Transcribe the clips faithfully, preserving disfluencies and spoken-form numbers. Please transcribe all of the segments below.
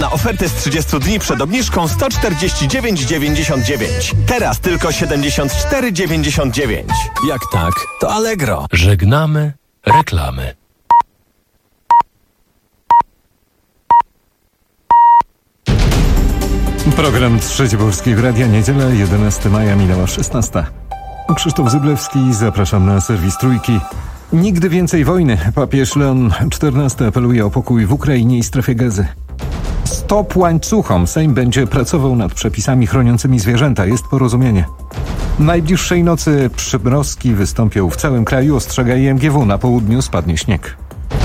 na ofertę z trzydziestu dni przed obniżką sto czterdzieści dziewięć dziewięćdziesiąt dziewięć. Teraz tylko siedemdziesiąt cztery dziewięćdziesiąt dziewięć. Jak tak, to Allegro. Żegnamy reklamy. Program Trzeci Polskiego Radia, niedziela, jedenastego maja, minęła szesnasta. Krzysztof Zyblewski, zapraszam na serwis Trójki. Nigdy więcej wojny. Papież Leon czternasty apeluje o pokój w Ukrainie i strefie Gazy. Stop łańcuchom. Sejm będzie pracował nad przepisami chroniącymi zwierzęta. Jest porozumienie. Najbliższej nocy przymrozki wystąpią w całym kraju, ostrzega I M G W. Na południu spadnie śnieg.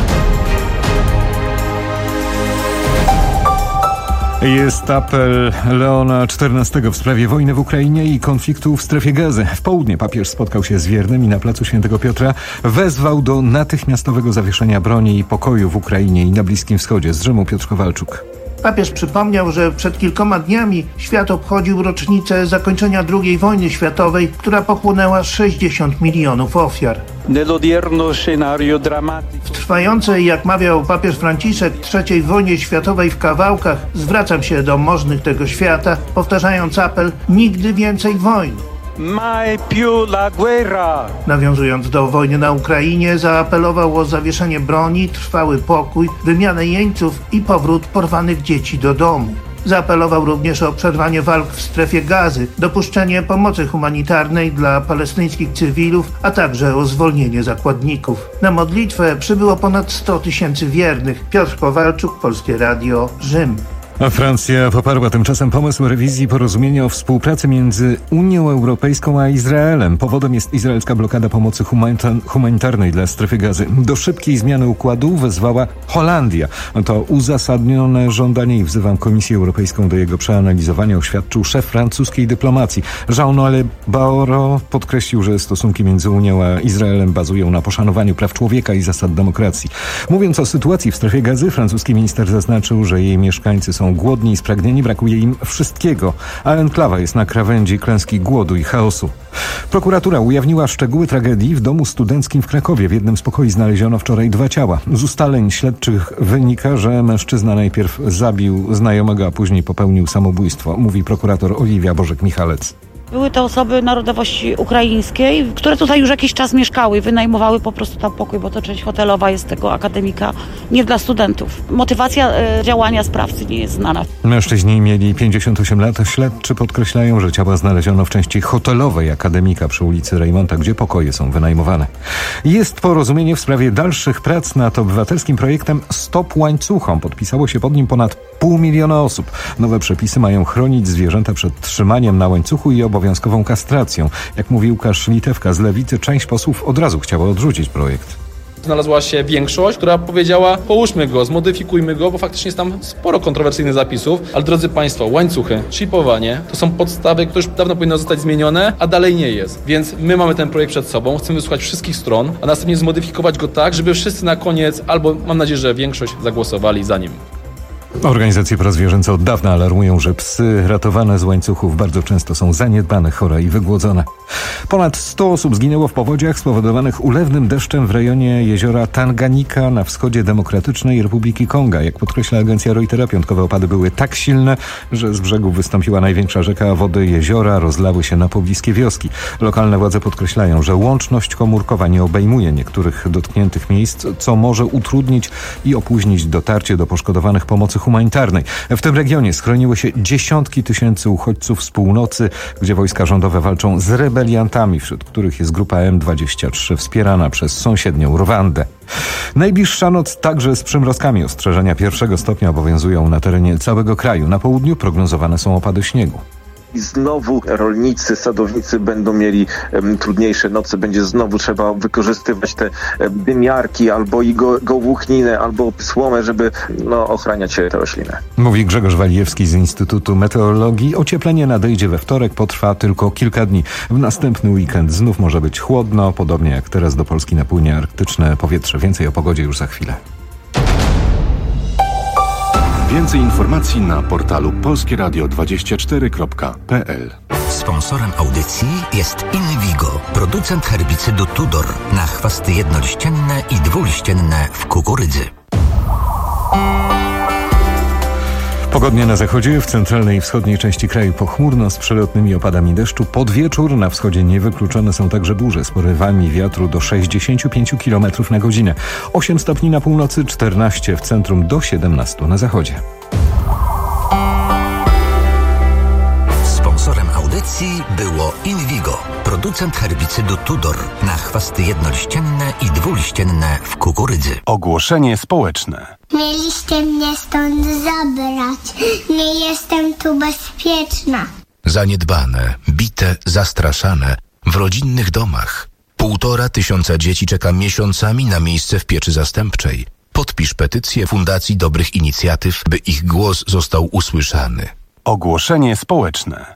Jest apel Leona czternastego w sprawie wojny w Ukrainie i konfliktu w strefie Gazy. W południe papież spotkał się z wiernymi na placu Świętego Piotra. Wezwał do natychmiastowego zawieszenia broni i pokoju w Ukrainie i na Bliskim Wschodzie. Z Rzymu Piotr Kowalczuk. Papież przypomniał, że przed kilkoma dniami świat obchodził rocznicę zakończenia drugiej wojny światowej, która pochłonęła sześćdziesiąt milionów ofiar. W trwającej, jak mawiał papież Franciszek, trzeciej wojnie światowej w kawałkach zwracam się do możnych tego świata, powtarzając apel: nigdy więcej wojny. Mai più la guerra. Nawiązując do wojny na Ukrainie, zaapelował o zawieszenie broni, trwały pokój, wymianę jeńców i powrót porwanych dzieci do domu. Zaapelował również o przerwanie walk w strefie Gazy, dopuszczenie pomocy humanitarnej dla palestyńskich cywilów, a także o zwolnienie zakładników. Na modlitwę przybyło ponad sto tysięcy wiernych. Piotr Kowalczuk, Polskie Radio, Rzym. A Francja poparła tymczasem pomysł rewizji porozumienia o współpracy między Unią Europejską a Izraelem. Powodem jest izraelska blokada pomocy humanita- humanitarnej dla strefy Gazy. Do szybkiej zmiany układu wezwała Holandia. To uzasadnione żądanie i wzywam Komisję Europejską do jego przeanalizowania, oświadczył szef francuskiej dyplomacji. Jean-Noël Barrot podkreślił, że stosunki między Unią a Izraelem bazują na poszanowaniu praw człowieka i zasad demokracji. Mówiąc o sytuacji w strefie Gazy, francuski minister zaznaczył, że jej mieszkańcy są głodni i spragnieni, brakuje im wszystkiego, a enklawa jest na krawędzi klęski głodu i chaosu. Prokuratura ujawniła szczegóły tragedii w domu studenckim w Krakowie. W jednym z pokoi znaleziono wczoraj dwa ciała. Z ustaleń śledczych wynika, że mężczyzna najpierw zabił znajomego, a później popełnił samobójstwo, mówi prokurator Oliwia Bożek-Michalec. Były to osoby narodowości ukraińskiej, które tutaj już jakiś czas mieszkały i wynajmowały po prostu tam pokój, bo to część hotelowa jest tego akademika, nie dla studentów. Motywacja e, działania sprawcy nie jest znana. Mężczyźni mieli pięćdziesiąt osiem lat. Śledczy podkreślają, że ciała znaleziono w części hotelowej akademika przy ulicy Rejmonta, gdzie pokoje są wynajmowane. Jest porozumienie w sprawie dalszych prac nad obywatelskim projektem Stop łańcuchom. Podpisało się pod nim ponad pół miliona osób. Nowe przepisy mają chronić zwierzęta przed trzymaniem na łańcuchu i obowiązkową kastracją. Jak mówi Łukasz Litewka z Lewicy, część posłów od razu chciała odrzucić projekt. Znalazła się większość, która powiedziała: połóżmy go, zmodyfikujmy go, bo faktycznie jest tam sporo kontrowersyjnych zapisów. Ale drodzy Państwo, łańcuchy, chipowanie to są podstawy, które już dawno powinno zostać zmienione, a dalej nie jest. Więc my mamy ten projekt przed sobą, chcemy wysłuchać wszystkich stron, a następnie zmodyfikować go tak, żeby wszyscy na koniec, albo mam nadzieję, że większość, zagłosowali za nim. Organizacje prozwierzęce od dawna alarmują, że psy ratowane z łańcuchów bardzo często są zaniedbane, chore i wygłodzone. Ponad sto osób zginęło w powodziach spowodowanych ulewnym deszczem w rejonie jeziora Tanganika na wschodzie Demokratycznej Republiki Konga. Jak podkreśla agencja Reutera, piątkowe opady były tak silne, że z brzegów wystąpiła największa rzeka, a wody jeziora rozlały się na pobliskie wioski. Lokalne władze podkreślają, że łączność komórkowa nie obejmuje niektórych dotkniętych miejsc, co może utrudnić i opóźnić dotarcie do poszkodowanych pomocy humanitarnej. W tym regionie schroniły się dziesiątki tysięcy uchodźców z północy, gdzie wojska rządowe walczą z rebeliantami, wśród których jest grupa M dwadzieścia trzy wspierana przez sąsiednią Rwandę. Najbliższa noc także z przymrozkami. Ostrzeżenia pierwszego stopnia obowiązują na terenie całego kraju. Na południu prognozowane są opady śniegu. I znowu rolnicy, sadownicy będą mieli um, trudniejsze noce, będzie znowu trzeba wykorzystywać te um, dymiarki albo i go, gołłuchninę, albo słomę, żeby no, ochraniać te rośliny. Mówi Grzegorz Walijewski z Instytutu Meteorologii. Ocieplenie nadejdzie we wtorek, potrwa tylko kilka dni. W następny weekend znów może być chłodno, podobnie jak teraz do Polski napłynie arktyczne powietrze. Więcej o pogodzie już za chwilę. Więcej informacji na portalu polskie radio dwadzieścia cztery kropka p l. Sponsorem audycji jest Invigo, producent herbicydu Tudor na chwasty jednoliścienne i dwuliścienne w kukurydzy. Pogodnie na zachodzie, w centralnej i wschodniej części kraju pochmurno z przelotnymi opadami deszczu. Pod wieczór na wschodzie niewykluczone są także burze z porywami wiatru do sześćdziesiąt pięć kilometrów na godzinę. osiem stopni na północy, czternaście w centrum, do siedemnaście na zachodzie. Sponsorem audycji było Invigo, producent herbicydu Tudor na chwasty jednoliścienne i dwuliścienne w kukurydzy. Ogłoszenie społeczne. Mieliście mnie stąd zabrać. Nie jestem tu bezpieczna. Zaniedbane, bite, zastraszane w rodzinnych domach. Półtora tysiąca dzieci czeka miesiącami na miejsce w pieczy zastępczej. Podpisz petycję Fundacji Dobrych Inicjatyw, by ich głos został usłyszany. Ogłoszenie społeczne.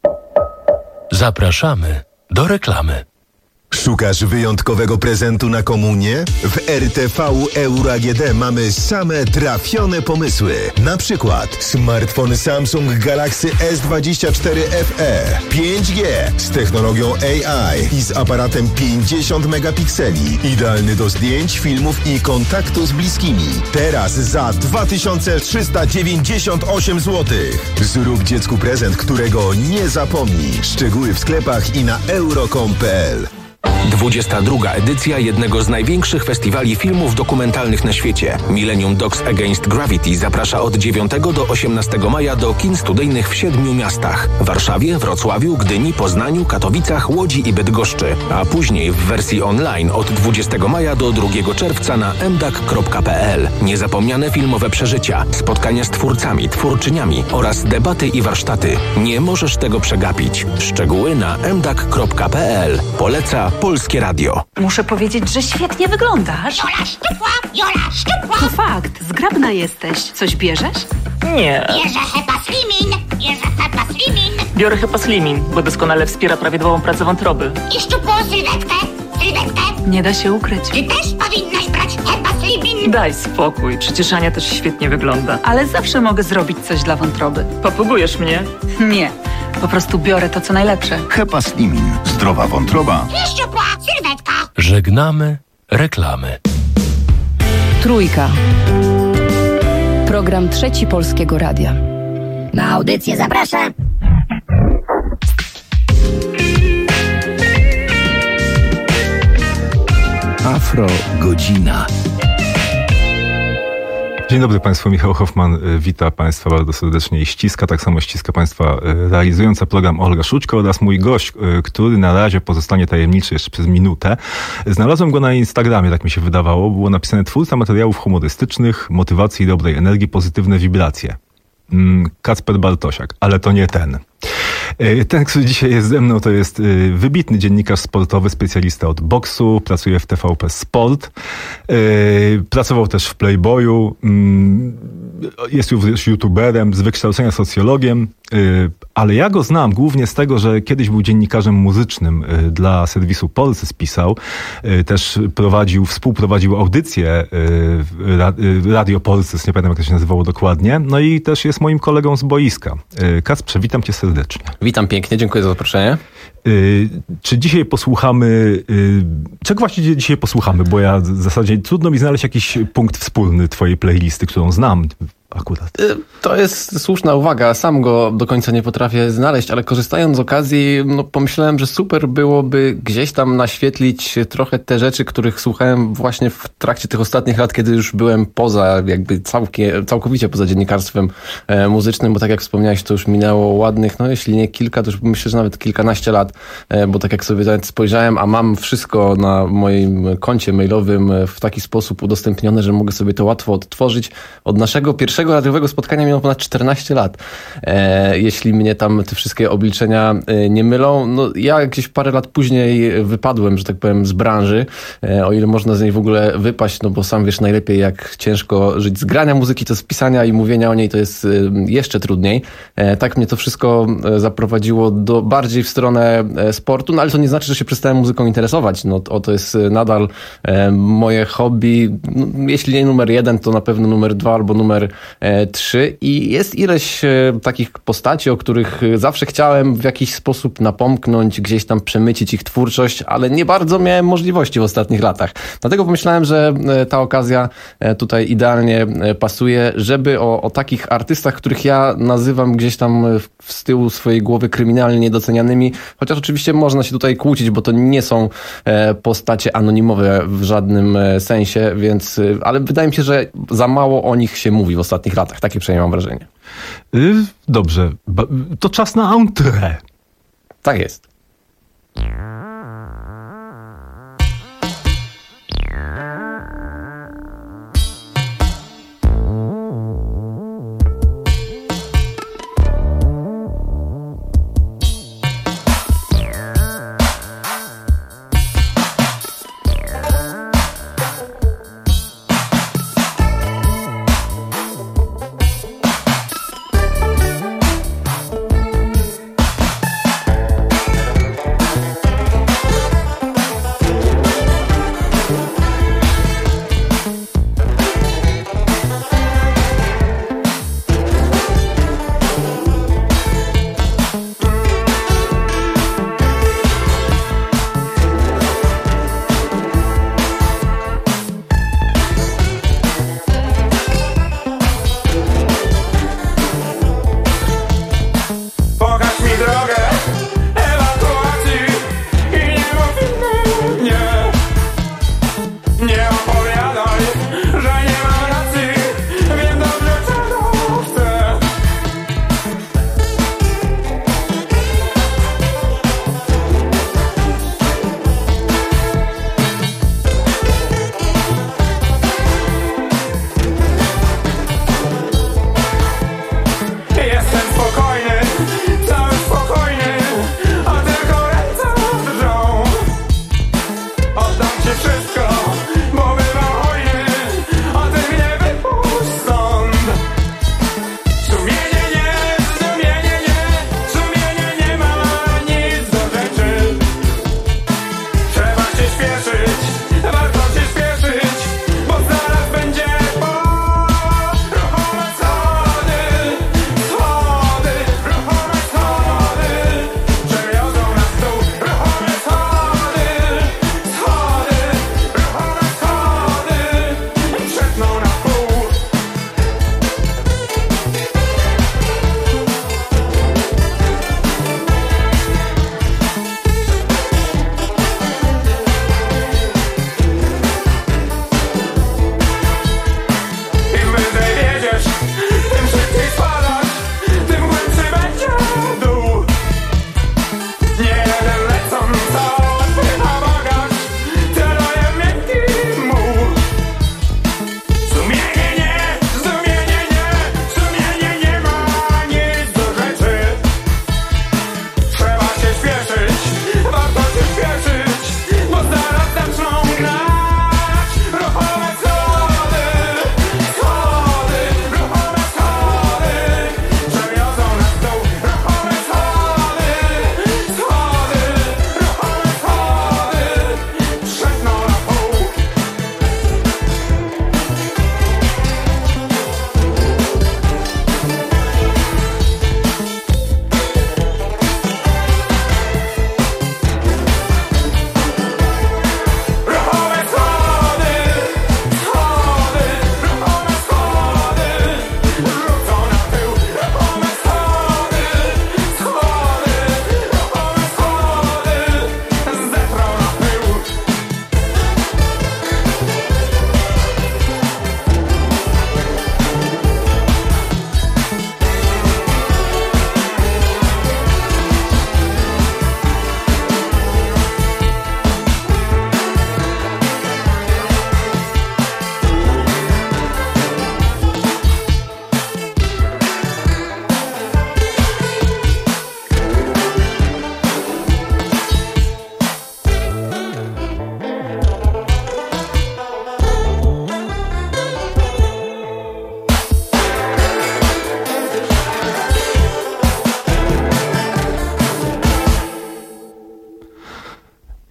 Zapraszamy do reklamy. Szukasz wyjątkowego prezentu na komunię? W R T V Euro A G D mamy same trafione pomysły. Na przykład smartfon Samsung Galaxy S dwadzieścia cztery F E pięć G z technologią A I i z aparatem pięćdziesiąt megapikseli. Idealny do zdjęć, filmów i kontaktu z bliskimi. Teraz za dwa tysiące trzysta dziewięćdziesiąt osiem złotych. Zrób dziecku prezent, którego nie zapomni. Szczegóły w sklepach i na euro kropka com kropka p l. dwudziesta druga edycja jednego z największych festiwali filmów dokumentalnych na świecie. Millennium Dogs Against Gravity zaprasza od dziewiątego do osiemnastego maja do kin studyjnych w siedmiu miastach. Warszawie, Wrocławiu, Gdyni, Poznaniu, Katowicach, Łodzi i Bydgoszczy. A później w wersji online od dwudziestego maja do drugiego czerwca na m d a k kropka p l. Niezapomniane filmowe przeżycia, spotkania z twórcami, twórczyniami oraz debaty i warsztaty. Nie możesz tego przegapić. Szczegóły na m d a k kropka p l. Poleca Polskie Radio. Muszę powiedzieć, że świetnie wyglądasz. Jola szczupła, Jola szczupła. To fakt, zgrabna jesteś. Coś bierzesz? Nie. Bierze Hepa Slimin, bierze Hepa Slimin. Biorę Hepa Slimin, bo doskonale wspiera prawidłową pracę wątroby. I szczupłą sylwetkę, sylwetkę. Nie da się ukryć. Ty też powinnaś brać Hepa Slimin. Daj spokój, przecież Ania też świetnie wygląda. Ale zawsze mogę zrobić coś dla wątroby. Papugujesz mnie? Nie, po prostu biorę to, co najlepsze. Hepa Slimin. Zdrowa wątroba. I szczupła sylwetka. Żegnamy reklamy. Trójka. Program Trzeci Polskiego Radia. Na audycję zapraszam. Afro Godzina. Dzień dobry Państwu, Michał Hoffman wita Państwa bardzo serdecznie i ściska, tak samo ściska Państwa realizująca program Olga Szućko oraz mój gość, który na razie pozostanie tajemniczy jeszcze przez minutę. Znalazłem go na Instagramie, tak mi się wydawało, było napisane: twórca materiałów humorystycznych, motywacji i dobrej energii, pozytywne wibracje. Kacper Bartosiak, ale to nie ten. Ten, który dzisiaj jest ze mną, to jest wybitny dziennikarz sportowy, specjalista od boksu, pracuje w T V P Sport, pracował też w Playboyu, jest już youtuberem, z wykształcenia socjologiem, ale ja go znam głównie z tego, że kiedyś był dziennikarzem muzycznym dla serwisu Polsys, pisał, też prowadził, współprowadził audycję Radio Polsys, nie pamiętam jak to się nazywało dokładnie, no i też jest moim kolegą z boiska. Kacprze, witam cię serdecznie. Witam pięknie, dziękuję za zaproszenie. Yy, czy dzisiaj posłuchamy... Yy, czego właściwie dzisiaj posłuchamy? Bo ja w zasadzie trudno mi znaleźć jakiś punkt wspólny twojej playlisty, którą znam akurat. To jest słuszna uwaga. Sam go do końca nie potrafię znaleźć, ale korzystając z okazji, no pomyślałem, że super byłoby gdzieś tam naświetlić trochę te rzeczy, których słuchałem właśnie w trakcie tych ostatnich lat, kiedy już byłem poza, jakby całkie, całkowicie poza dziennikarstwem e, muzycznym, bo tak jak wspomniałeś, to już minęło ładnych, no jeśli nie kilka, to już myślę, że nawet kilkanaście lat, e, bo tak jak sobie nawet spojrzałem, a mam wszystko na moim koncie mailowym w taki sposób udostępnione, że mogę sobie to łatwo odtworzyć. Od naszego pierwszego radiowego spotkania minęło ponad czternaście lat. E, jeśli mnie tam te wszystkie obliczenia e, nie mylą, no ja gdzieś parę lat później wypadłem, że tak powiem, z branży, e, o ile można z niej w ogóle wypaść, no bo sam wiesz najlepiej, jak ciężko żyć z grania muzyki, to z pisania i mówienia o niej to jest e, jeszcze trudniej. E, tak mnie to wszystko e, zaprowadziło do bardziej w stronę e, sportu, no ale to nie znaczy, że się przestałem muzyką interesować. No o, to jest nadal e, moje hobby. No, jeśli nie numer jeden, to na pewno numer dwa albo numer trzy i jest ileś takich postaci, o których zawsze chciałem w jakiś sposób napomknąć, gdzieś tam przemycić ich twórczość, ale nie bardzo miałem możliwości w ostatnich latach. Dlatego pomyślałem, że ta okazja tutaj idealnie pasuje, żeby o, o takich artystach, których ja nazywam gdzieś tam z tyłu swojej głowy kryminalnie niedocenianymi, chociaż oczywiście można się tutaj kłócić, bo to nie są postacie anonimowe w żadnym sensie, więc, ale wydaje mi się, że za mało o nich się mówi w ostatnich latach. Takie przynajmniej mam wrażenie. Dobrze. To czas na entrée. Tak jest.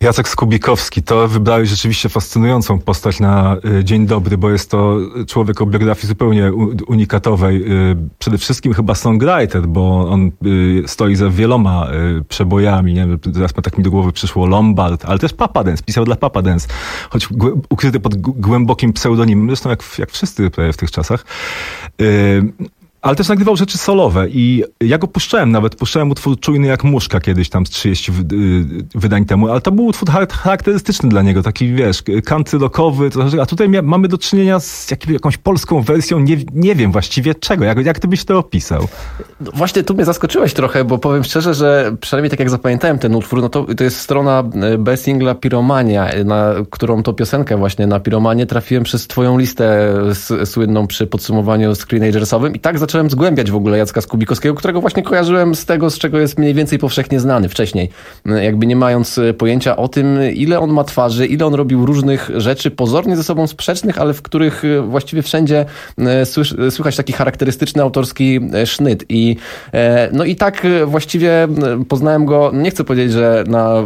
Jacek Skubikowski, to wybrałeś rzeczywiście fascynującą postać na y, dzień dobry, bo jest to człowiek o biografii zupełnie u, unikatowej. Y, przede wszystkim chyba songwriter, bo on y, stoi za wieloma y, przebojami. Nie wiem, teraz tak mi do głowy przyszło Lombard, ale też Papa Dance, pisał dla Papa Dance, choć g- ukryty pod g- głębokim pseudonimem, zresztą jak, jak wszyscy w tych czasach. Y, Ale też nagrywał rzeczy solowe i ja go puszczałem, nawet puszczałem utwór Czujny jak muszka kiedyś tam z trzydziestu wydań temu, ale to był utwór charakterystyczny dla niego, taki wiesz, country rockowy, a tutaj mia- mamy do czynienia z jakim, jakąś polską wersją, nie, nie wiem właściwie czego, jak, jak ty byś to opisał? Właśnie tu mnie zaskoczyłeś trochę, bo powiem szczerze, że przynajmniej tak jak zapamiętałem ten utwór, no to, to jest strona B singla Piromania, na którą to piosenkę właśnie na Piromanie trafiłem przez twoją listę s- słynną przy podsumowaniu screenagersowym i tak zacząłem zacząłem zgłębiać w ogóle Jacka Skubikowskiego, którego właśnie kojarzyłem z tego, z czego jest mniej więcej powszechnie znany wcześniej. Jakby nie mając pojęcia o tym, ile on ma twarzy, ile on robił różnych rzeczy pozornie ze sobą sprzecznych, ale w których właściwie wszędzie słychać taki charakterystyczny autorski sznyt. I, no i tak właściwie poznałem go, nie chcę powiedzieć, że na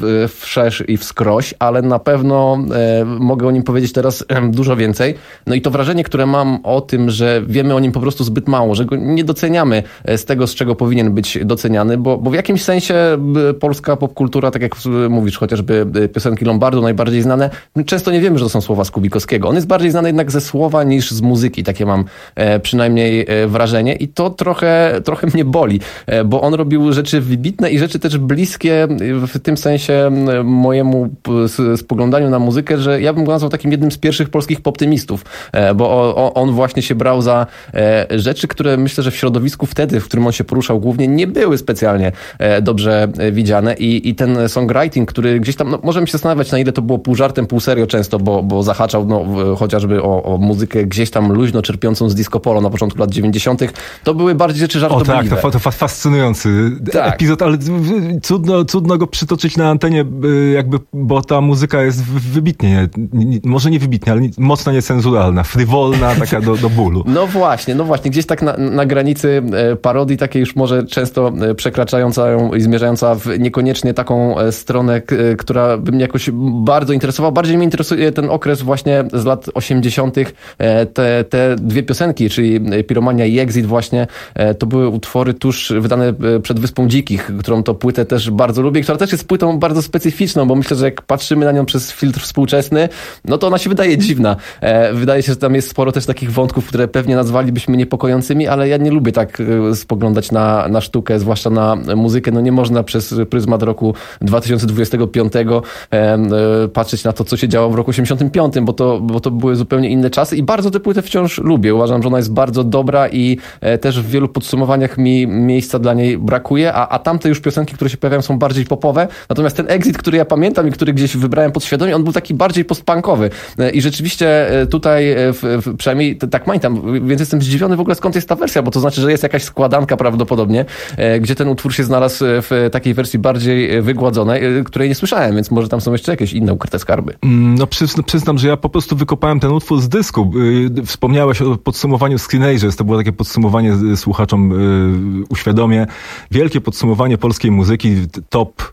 wszerz i wskroś, ale na pewno mogę o nim powiedzieć teraz dużo więcej. No i to wrażenie, które mam o tym, że wiemy o nim po prostu zbyt mało, że go nie doceniamy z tego, z czego powinien być doceniany, bo, bo w jakimś sensie polska popkultura, tak jak mówisz, chociażby piosenki Lombardu najbardziej znane, często nie wiemy, że to są słowa Skubikowskiego. On jest bardziej znany jednak ze słowa niż z muzyki, takie mam e, przynajmniej e, wrażenie i to trochę, trochę mnie boli, e, bo on robił rzeczy wybitne i rzeczy też bliskie w tym sensie mojemu spoglądaniu na muzykę, że ja bym go nazwał takim jednym z pierwszych polskich poptymistów, e, bo o, on właśnie się brał za e, rzeczy, które myślę, że w środowisku wtedy, w którym on się poruszał głównie, nie były specjalnie e, dobrze widziane i, i ten songwriting, który gdzieś tam, no, możemy się zastanawiać, na ile to było pół żartem, pół serio często, bo, bo zahaczał no, w, chociażby o, o muzykę gdzieś tam luźno czerpiącą z disco polo na początku lat dziewięćdziesiątych. To były bardziej rzeczy żartobliwe. O tak, to, to fascynujący tak. epizod, ale cudno, cudno go przytoczyć na antenie, jakby, bo ta muzyka jest wybitnie, może nie wybitnie, ale mocno niecenzuralna, frywolna, taka do, do bólu. No właśnie, no właśnie, gdzieś tak na, na granicy parodii, takiej już może często przekraczająca ją i zmierzająca w niekoniecznie taką stronę, która by mnie jakoś bardzo interesowała. Bardziej mnie interesuje ten okres właśnie z lat osiemdziesiątych. Te, te dwie piosenki, czyli Piromania i Exit właśnie, to były utwory tuż wydane przed Wyspą Dzikich, którą to płytę też bardzo lubię, która też jest płytą bardzo specyficzną, bo myślę, że jak patrzymy na nią przez filtr współczesny, no to ona się wydaje dziwna. Wydaje się, że tam jest sporo też takich wątków, które pewnie nazwalibyśmy niepokojącymi, ale ja nie lubię tak spoglądać na, na sztukę, zwłaszcza na muzykę. No nie można przez pryzmat roku dwa tysiące dwudziestego piątego e, patrzeć na to, co się działo w roku osiemdziesiątym piątym, bo to, bo to były zupełnie inne czasy i bardzo tę płytę wciąż lubię. Uważam, że ona jest bardzo dobra i e, też w wielu podsumowaniach mi miejsca dla niej brakuje, a, a tamte już piosenki, które się pojawiają, są bardziej popowe. Natomiast ten Exit, który ja pamiętam i który gdzieś wybrałem podświadomie, on był taki bardziej postpunkowy. E, I rzeczywiście tutaj, w, w, przynajmniej tak pamiętam, więc jestem zdziwiony w ogóle, skąd jest ta wersja, bo to znaczy, że jest jakaś składanka prawdopodobnie, e, gdzie ten utwór się znalazł w takiej wersji bardziej wygładzonej, której nie słyszałem, więc może tam są jeszcze jakieś inne ukryte skarby. No przyzn- przyznam, że ja po prostu wykopałem ten utwór z dysku. Wspomniałeś o podsumowaniu Screenagers, to było takie podsumowanie słuchaczom, uświadomię, wielkie podsumowanie polskiej muzyki, top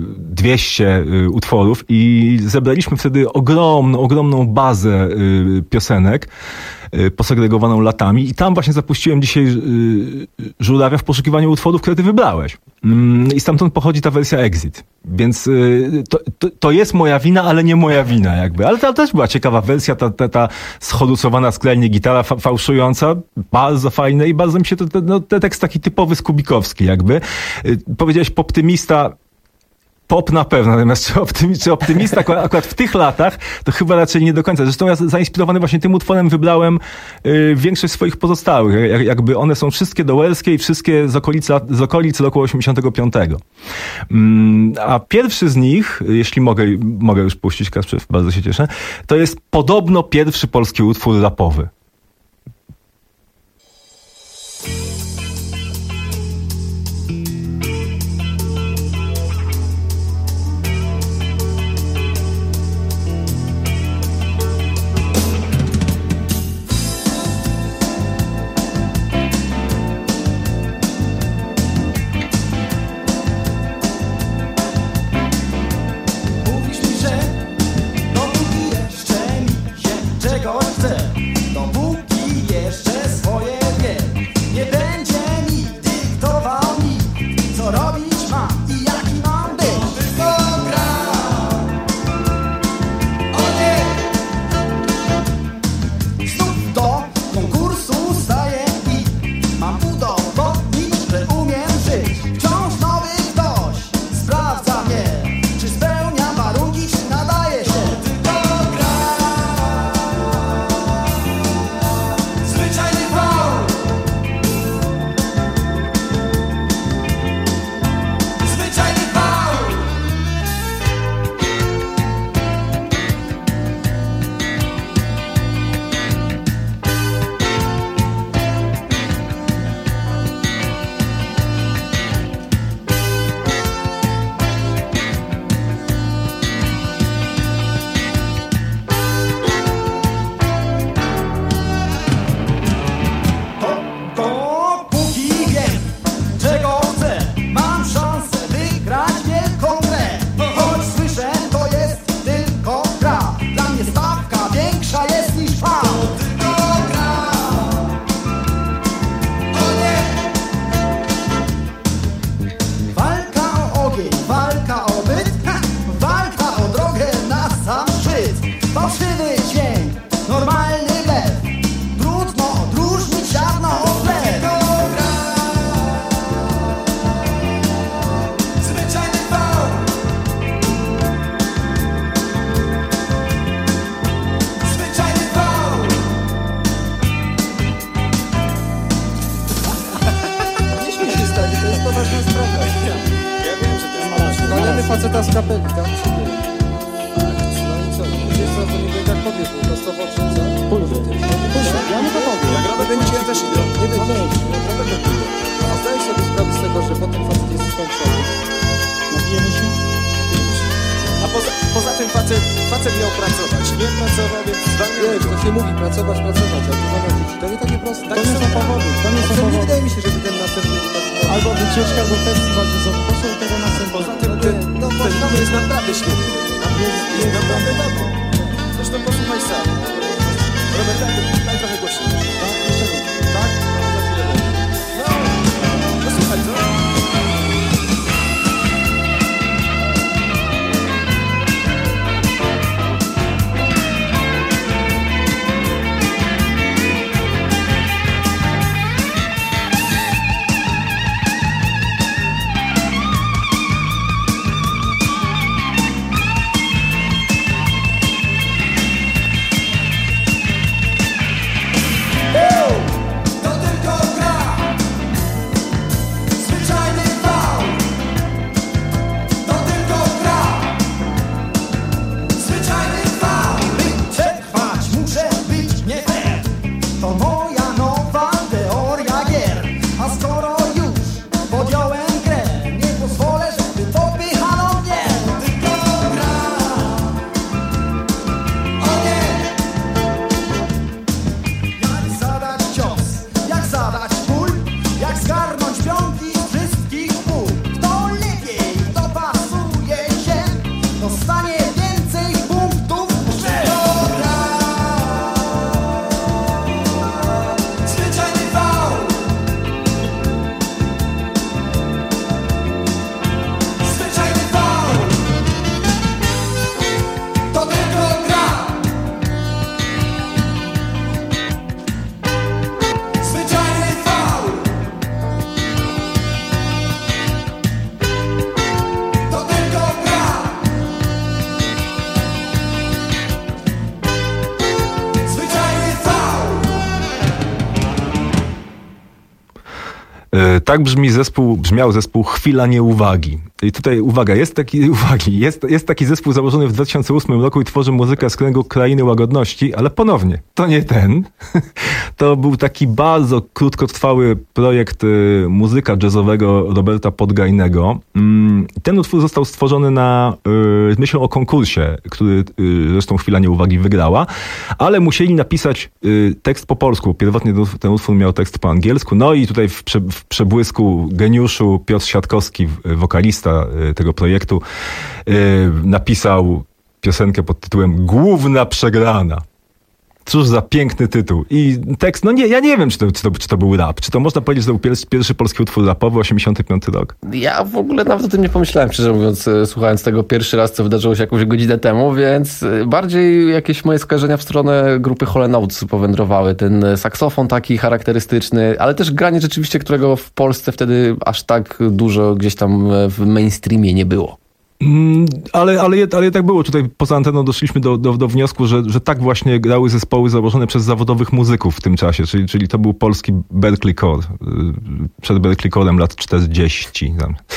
dwieście utworów i zebraliśmy wtedy ogromną, ogromną bazę piosenek posegregowaną latami i tam właśnie zapuściłem dzisiaj yy, żurawia w poszukiwaniu utworów, które ty wybrałeś. Yy, I stamtąd pochodzi ta wersja Exit. Więc yy, to, to, to jest moja wina, ale nie moja wina jakby. Ale to też była ciekawa wersja, ta, ta, ta schorusowana skrajnie gitara fa- fałszująca, bardzo fajne i bardzo mi się to, to, no, ten tekst taki typowy skubikowski jakby. Yy, powiedziałeś poptymista, pop na pewno, natomiast czy, optymi, czy optymista akurat, akurat w tych latach, to chyba raczej nie do końca. Zresztą ja zainspirowany właśnie tym utworem wybrałem y, większość swoich pozostałych. Jak, jakby one są wszystkie dołelskie i wszystkie z okolic, z okolic roku osiemdziesiątego piątego. Mm, a pierwszy z nich, jeśli mogę, mogę już puścić, Kasprzew, bardzo się cieszę, to jest podobno pierwszy polski utwór rapowy. poważna sprawa. Ja, ja wiem, że to jest poważna sprawa. Ale faceta z kapeli, tak? No i co? Wiesz co, to nie będzie tak powie, bo prosto w oczy, co? Pójdę. Pójdę, ja mu to powiem. Jak robię będzie, ja też idę. Nie będzie, naprawdę pójdę. A zdajesz sobie sprawę z tego, że potem facet jest skończony. Napijemy się? A poza, poza tym facet, facet miał pracować. Nie pracował, więc zwalniał. Wiesz, to się mówi pracować, pracować, a to to nie takie proste. Tak to nie są powody. To nie są powody. Nie wydaje mi się, żeby ten następny albo wycieczka, albo festiwal jazzowy. To są tego następnego. Poza tym ten, no, ten nowy jest naprawdę świetny. Jest, jest naprawdę dobry. Zresztą posłuchaj sam. Robert, daj, daj trochę głośniej. Tak? Jeszcze nie. Tak? Za chwilę będzie. No, no słuchaj, co? Tak brzmi zespół, brzmiał zespół Chwila Nieuwagi. I tutaj uwaga, jest taki, uwagi, jest, jest taki zespół założony w dwa tysiące ósmym roku i tworzy muzykę z kręgu Krainy Łagodności, ale ponownie, to nie ten. To był taki bardzo krótkotrwały projekt y, muzyka jazzowego Roberta Podgajnego. Mm, ten utwór został stworzony na y, myślą o konkursie, który y, zresztą Chwila Nieuwagi wygrała, ale musieli napisać y, tekst po polsku. Pierwotnie ten utwór miał tekst po angielsku, no i tutaj w, prze, w przebłysku geniuszu Piotr Siatkowski, wokalista tego projektu, napisał piosenkę pod tytułem Główna przegrana. Cóż za piękny tytuł. I tekst, no nie, ja nie wiem, czy to, czy to, czy to był rap. Czy to można powiedzieć, że to był pierwszy, pierwszy polski utwór rapowy, osiemdziesiąty piąty rok? Ja w ogóle nawet o tym nie pomyślałem, szczerze mówiąc, słuchając tego pierwszy raz, co wydarzyło się jakąś godzinę temu, więc bardziej jakieś moje skojarzenia w stronę grupy Hall and Oates powędrowały. Ten saksofon taki charakterystyczny, ale też granie rzeczywiście, którego w Polsce wtedy aż tak dużo gdzieś tam w mainstreamie nie było. Mm, ale, ale, ale tak było. Tutaj poza anteną doszliśmy do, do, do wniosku, że, że tak właśnie grały zespoły założone przez zawodowych muzyków w tym czasie, czyli, czyli to był polski Berklee Core, przed Berklee Corem lat czterdzieści.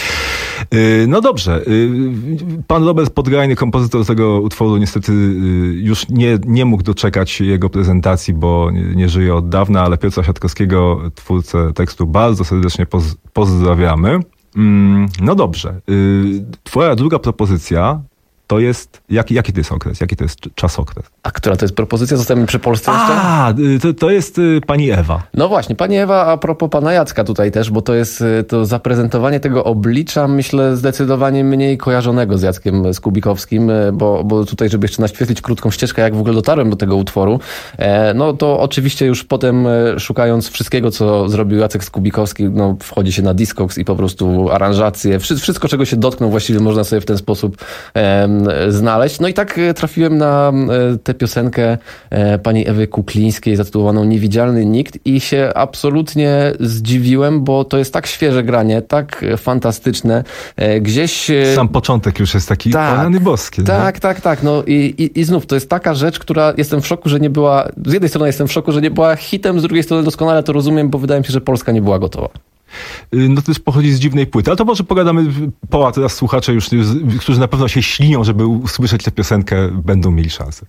No dobrze. Pan Robert Podgajny, kompozytor tego utworu, niestety już nie, nie mógł doczekać jego prezentacji, bo nie, nie żyje od dawna, ale Piotra Siatkowskiego, twórcę tekstu, bardzo serdecznie poz, pozdrawiamy. No dobrze. Twoja druga propozycja to jest... Jaki, jaki to jest okres? Jaki to jest czasokres? A która to jest propozycja? Zostajemy przy Polsce jeszcze? A, to, to jest pani Ewa. No właśnie, pani Ewa, a propos pana Jacka tutaj też, bo to jest to zaprezentowanie tego oblicza, myślę, zdecydowanie mniej kojarzonego z Jackiem Skubikowskim, bo, bo tutaj, żeby jeszcze naświetlić krótką ścieżkę, jak w ogóle dotarłem do tego utworu, no to oczywiście już potem szukając wszystkiego, co zrobił Jacek Skubikowski, no wchodzi się na Discogs i po prostu aranżacje, wszystko, czego się dotknął, właściwie można sobie w ten sposób znaleźć. No i tak trafiłem na tę piosenkę pani Ewy Kuklińskiej zatytułowaną Niewidzialny Nikt i się absolutnie zdziwiłem, bo to jest tak świeże granie, tak fantastyczne. Gdzieś... Sam początek już jest taki rany boskie. Tak, nie? tak, tak. No i, i, i znów to jest taka rzecz, która jestem w szoku, że nie była... Z jednej strony jestem w szoku, że nie była hitem, z drugiej strony doskonale to rozumiem, bo wydaje mi się, że Polska nie była gotowa. no to też pochodzi z dziwnej płyty. Ale to może pogadamy, Poła, teraz słuchacze już, którzy na pewno się ślinią, żeby usłyszeć tę piosenkę, będą mieli szansę.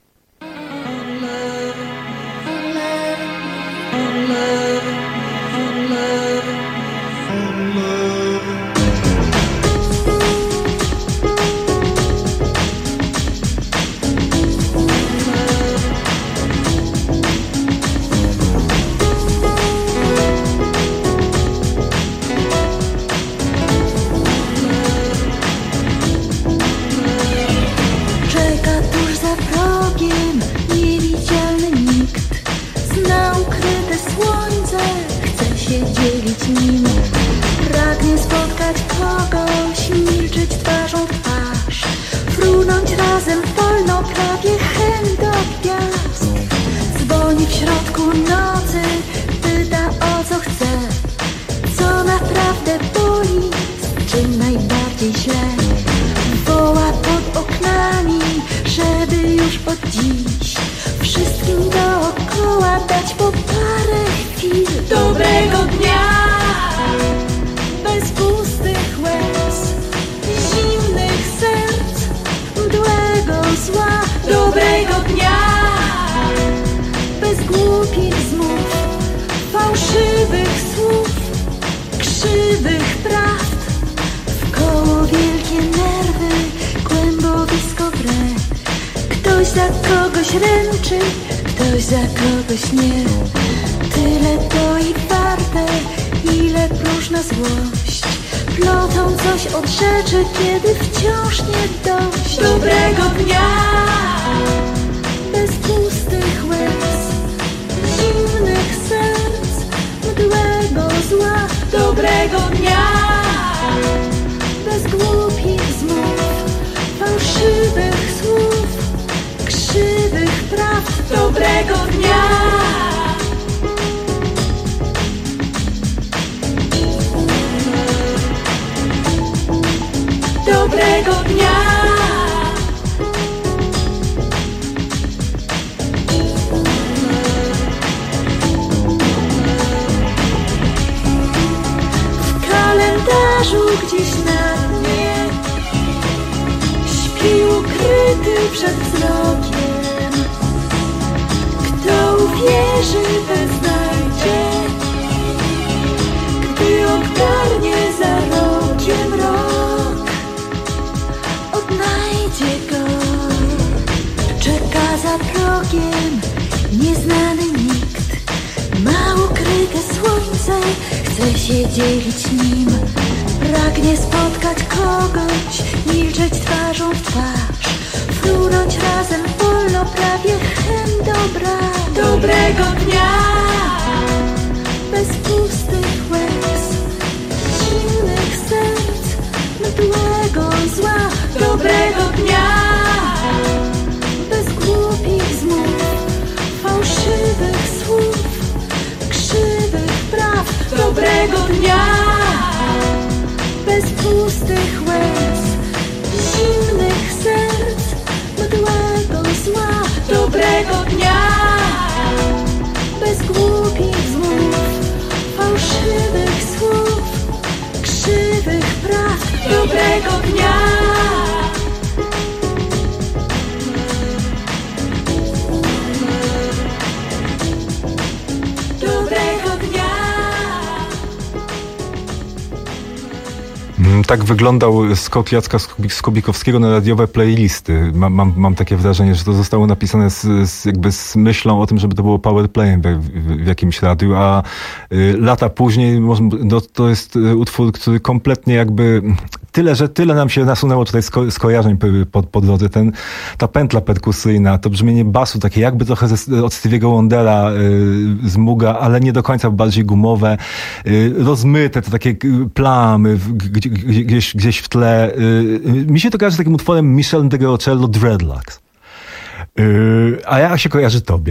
Tak wyglądał skok Jacka Skubikowskiego na radiowe playlisty. Mam, mam, mam takie wrażenie, że to zostało napisane z, z, jakby z myślą o tym, żeby to było powerplayem w, w, w jakimś radiu, a y, lata później no, to jest utwór, który kompletnie jakby tyle, że tyle nam się nasunęło tutaj sko- skojarzeń po, po drodze. Ten, ta pętla perkusyjna, to brzmienie basu takie jakby trochę ze, od Stevie'ego Wondera y, z Muga, ale nie do końca bardziej gumowe, y, rozmyte, to takie plamy w, gdzie, gdzieś, gdzieś w tle. Y, mi się to kojarzy z takim utworem Michel Ndegeocello Dreadlocks. Yy, a jak się kojarzy tobie?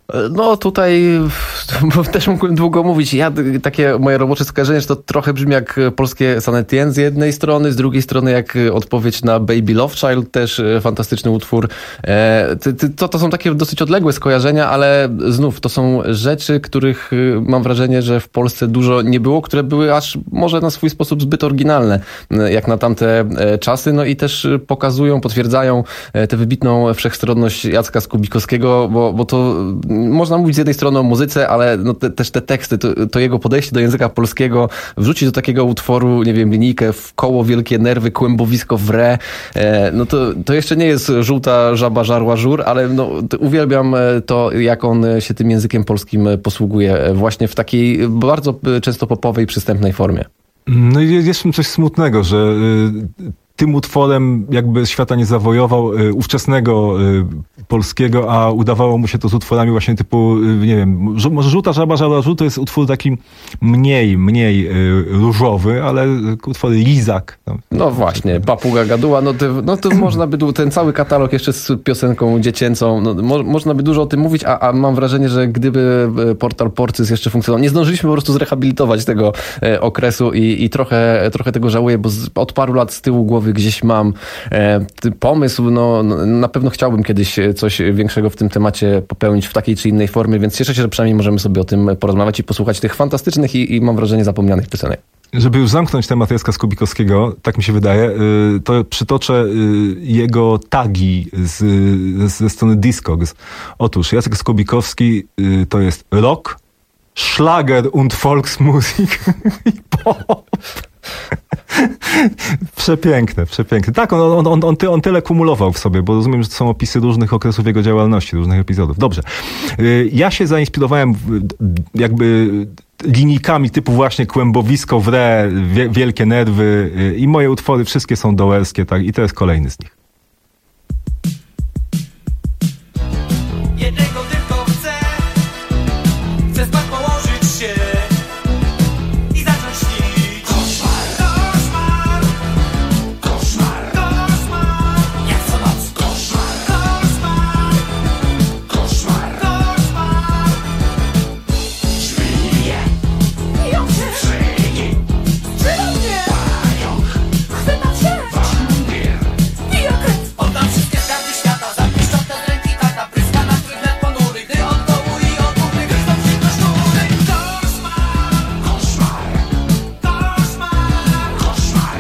No tutaj też mógłbym długo mówić. Ja takie moje robocze skojarzenie, że to trochę brzmi jak polskie Saint Etienne z jednej strony, z drugiej strony jak odpowiedź na Baby Love Child, też fantastyczny utwór. To, to są takie dosyć odległe skojarzenia, ale znów to są rzeczy, których mam wrażenie, że w Polsce dużo nie było, które były aż może na swój sposób zbyt oryginalne, jak na tamte czasy. No i też pokazują, potwierdzają tę wybitną wszechstronność Jacka Skubikowskiego, bo, bo to można mówić z jednej strony o muzyce, ale no te, też te teksty, to, to jego podejście do języka polskiego, wrzucić do takiego utworu, nie wiem, linijkę w koło wielkie nerwy, kłębowisko w re, e, no to, to jeszcze nie jest żółta żaba żarła żur, ale no, uwielbiam to, jak on się tym językiem polskim posługuje właśnie w takiej bardzo często popowej, przystępnej formie. No i jest w tym coś smutnego, że y, tym utworem jakby świata nie zawojował, y, ówczesnego y, polskiego, a udawało mu się to z utworami właśnie typu, y, nie wiem, żu- może Żółta żaba żarła żółt to jest utwór taki mniej, mniej y, różowy, ale utwory Lizak. No, no właśnie, Papuga Gaduła, no, to, no to można by ten cały katalog jeszcze z piosenką dziecięcą, no, mo, można by dużo o tym mówić, a, a mam wrażenie, że gdyby portal Porcys jeszcze funkcjonował, nie zdążyliśmy po prostu zrehabilitować tego e, okresu i, i trochę, trochę tego żałuję, bo z, od paru lat z tyłu głowy gdzieś mam e, pomysł, no, no na pewno chciałbym kiedyś coś większego w tym temacie popełnić w takiej czy innej formie, więc cieszę się, że przynajmniej możemy sobie o tym porozmawiać i posłuchać tych fantastycznych i, i mam wrażenie zapomnianych piosenek. Żeby już zamknąć temat Jacka Skubikowskiego, tak mi się wydaje, to przytoczę jego tagi z, ze strony Discogs. Otóż Jacek Skubikowski to jest rock, Schlager und Volksmusik i pop. Przepiękne, przepiękne. Tak, on, on, on, on, ty, on tyle kumulował w sobie, bo rozumiem, że to są opisy różnych okresów jego działalności, różnych epizodów. Dobrze. Ja się zainspirowałem jakby linijkami typu właśnie kłębowisko w re, wie, wielkie nerwy i moje utwory wszystkie są dołerskie, tak, i to jest kolejny z nich. Jednego tylko chcę, chcę spać, położyć się i zacząć śnić. Koszmar, koszmar, koszmar, koszmar, jak co noc. Koszmar, koszmar, koszmar, koszmar. Żmije, biją się w szyni, trzyma mnie, pająk, chwyta się, wampir, pija krew. Oddam wszystkie skarby świata, zapisz czapkę z ręki tata, pryska na trynet ponury, gdy od dołu i od góry gryzą się do sznury. Koszmar, koszmar, koszmar, koszmar,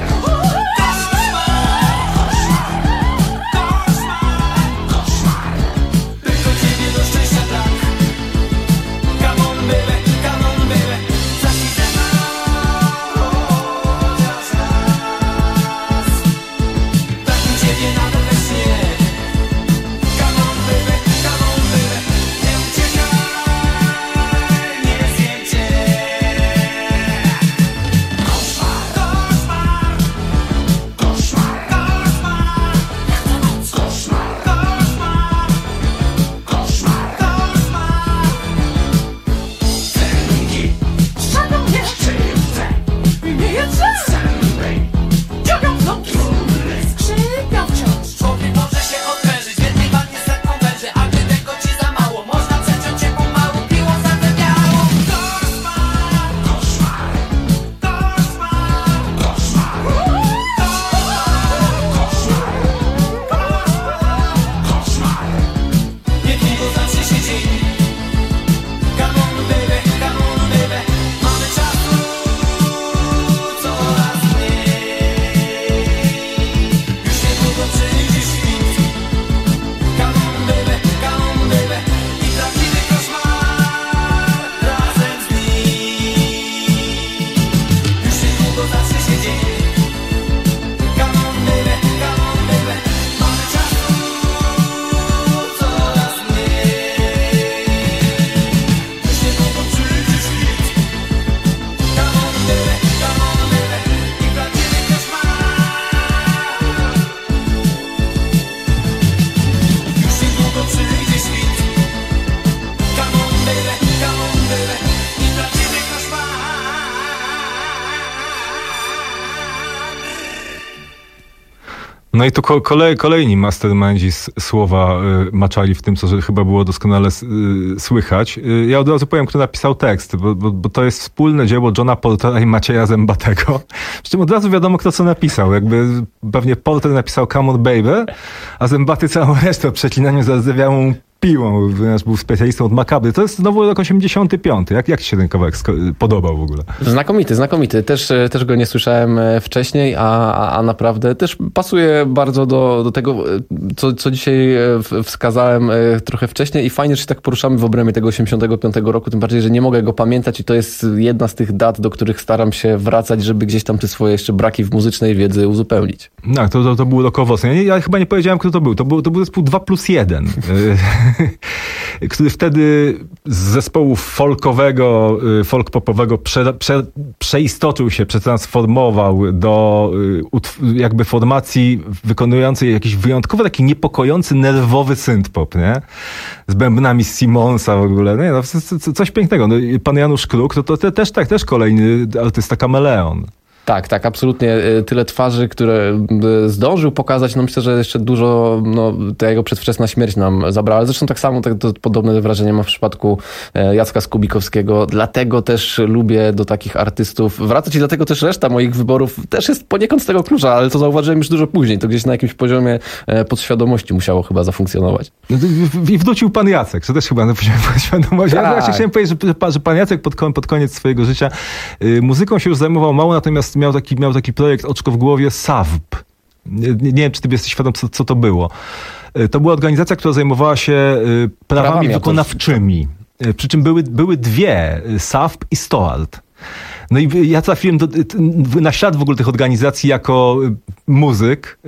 koszmar, koszmar. Tylko ciebie do szczęścia brak. Come on baby, come on baby, zacznij ze mną chociaż raz. Tak mi ciebie nadal we śnie. Come on baby, come on baby, nie uciekaj, nie zjem cię. Koszmar, koszmar, koszmar, koszmar, jak to noc. Koszmar, koszmar, koszmar, koszmar. Zęgi, szczapią mnie, szczypce, nie jedzę, zęby, dziabią w noc, trudny, skrzypią wciąż. Człowiek może się odprężyć, w jednej wannie setką węży, a gdy tego ci za mało, można przeciąć cię pomału, piłą zardzewiałą. Koszmar, koszmar, koszmar, koszmar, koszmar, koszmar. Niedługo zacznie się dzień. Come on baby, come on baby, mamy czasu coraz mniej. Już niedługo przyjdzie świt. Come on baby, come on baby, i prawdziwy koszmar razem z nim. Już niedługo zacznie się dzień. Come on baby, come on baby, mamy czasu coraz mniej. Już niedługo przyjdzie świt. Come on baby, come on baby, i prawdziwy koszmar. Już niedługo przyjdzie świt. Come on baby, come on baby, i prawdziwy koszmar. No i tu kolej, kolejni mastermindzi s- słowa y, maczali w tym, co że chyba było doskonale s- y, słychać. Y, ja od razu powiem, kto napisał tekst, bo, bo, bo to jest wspólne dzieło Johna Portera i Macieja Zębatego. Przy czym od razu wiadomo, kto co napisał. Jakby pewnie Porter napisał Come on Baby, a Zębaty całą resztę o przeklinaniu zardzewiałą piłą, ponieważ był specjalistą od Makabry. To jest znowu rok osiemdziesiąty piąty. Jak, jak ci się ten kawałek sko- podobał w ogóle? Znakomity, znakomity. Też, też go nie słyszałem wcześniej, a, a, a naprawdę też pasuje bardzo do, do tego, co, co dzisiaj wskazałem trochę wcześniej i fajnie, że się tak poruszamy w obrębie tego osiemdziesiątego piątego roku, tym bardziej, że nie mogę go pamiętać i to jest jedna z tych dat, do których staram się wracać, żeby gdzieś tam te swoje jeszcze braki w muzycznej wiedzy uzupełnić. Tak, to, to, to było rokowocne. Ja, ja chyba nie powiedziałem, kto to był. To był, to był zespół dwa plus jeden. który wtedy z zespołu folkowego, folk-popowego prze, prze, przeistoczył się, przetransformował do jakby formacji wykonującej jakiś wyjątkowo taki niepokojący, nerwowy synth-pop, nie? Z bębnami z Simonsa w ogóle. Nie, no, coś pięknego. No, pan Janusz Kruk to, to, to też, tak, też kolejny artysta kameleon. Tak, tak, absolutnie. Tyle twarzy, które zdążył pokazać, no myślę, że jeszcze dużo, no ta jego przedwczesna śmierć nam zabrała. Zresztą tak samo, tak, to podobne wrażenie mam w przypadku Jacka Skubikowskiego. Dlatego też lubię do takich artystów wracać i dlatego też reszta moich wyborów też jest poniekąd z tego klucza, ale to zauważyłem już dużo później. To gdzieś na jakimś poziomie podświadomości musiało chyba zafunkcjonować. I wrócił pan Jacek, to też chyba na poziomie podświadomości. Tak. Ja właśnie chciałem powiedzieć, że, że pan Jacek pod, pod koniec swojego życia y, muzyką się już zajmował mało, natomiast miał taki, miał taki projekt Oczko w głowie S A W P. Nie, nie wiem, czy ty jesteś świadom, co, co to było. To była organizacja, która zajmowała się prawami, prawami wykonawczymi. To... Przy czym były, były dwie, S A W P i STOART. No i ja trafiłem do, na ślad w ogóle tych organizacji jako muzyk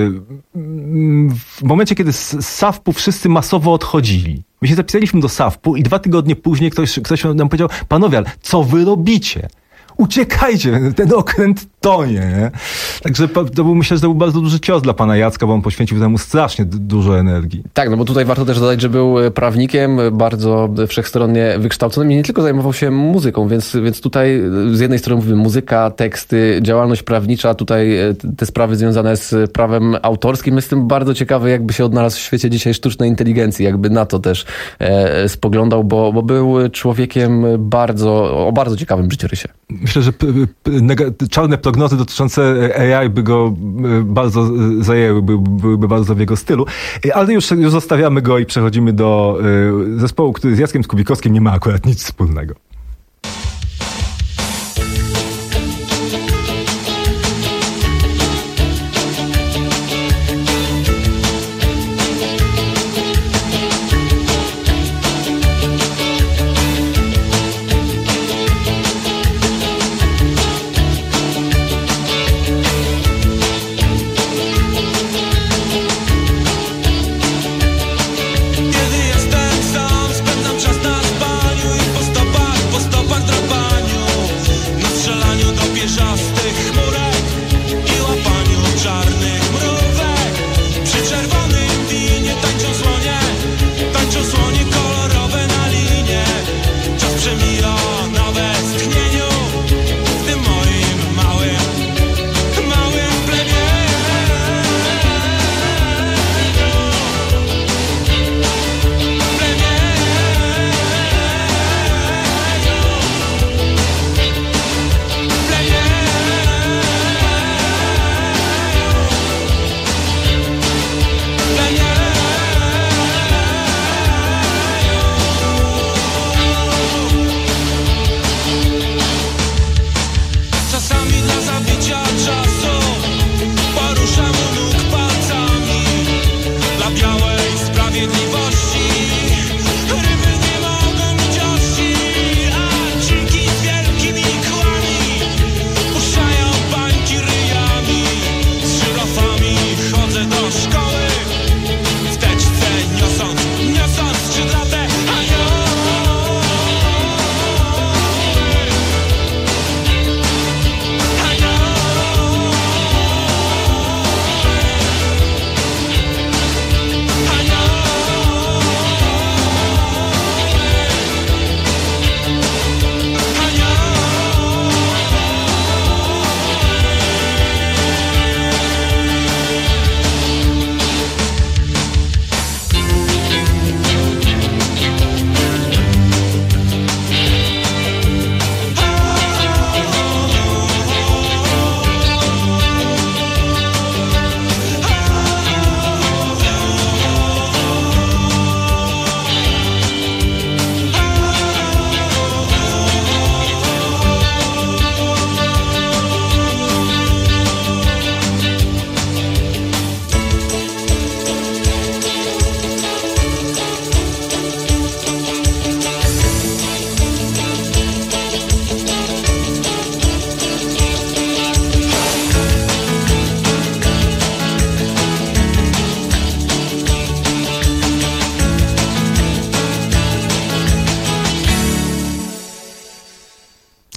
w momencie, kiedy z S A W P-u wszyscy masowo odchodzili. My się zapisaliśmy do S A W P-u i dwa tygodnie później ktoś, ktoś nam powiedział: panowie, ale co wy robicie? Uciekajcie, ten okręt tonie. Nie? Także to był, myślę, że to był bardzo duży cios dla pana Jacka, bo on poświęcił temu strasznie dużo energii. Tak, no bo tutaj warto też dodać, że był prawnikiem, bardzo wszechstronnie wykształconym i nie tylko zajmował się muzyką, więc, więc tutaj z jednej strony mówimy muzyka, teksty, działalność prawnicza, tutaj te sprawy związane z prawem autorskim. Jestem bardzo ciekawy, jakby się odnalazł w świecie dzisiaj sztucznej inteligencji, jakby na to też e, spoglądał, bo, bo był człowiekiem bardzo, o bardzo ciekawym życiorysie. Myślę, że p- p- neg- czarne prognozy dotyczące A I by go bardzo zajęły, by, byłyby bardzo w jego stylu. Ale już, już zostawiamy go i przechodzimy do y, zespołu, który z Jackiem Skubikowskim nie ma akurat nic wspólnego. Kiedy jestem sam, spędzam czas na spaniu i po stopach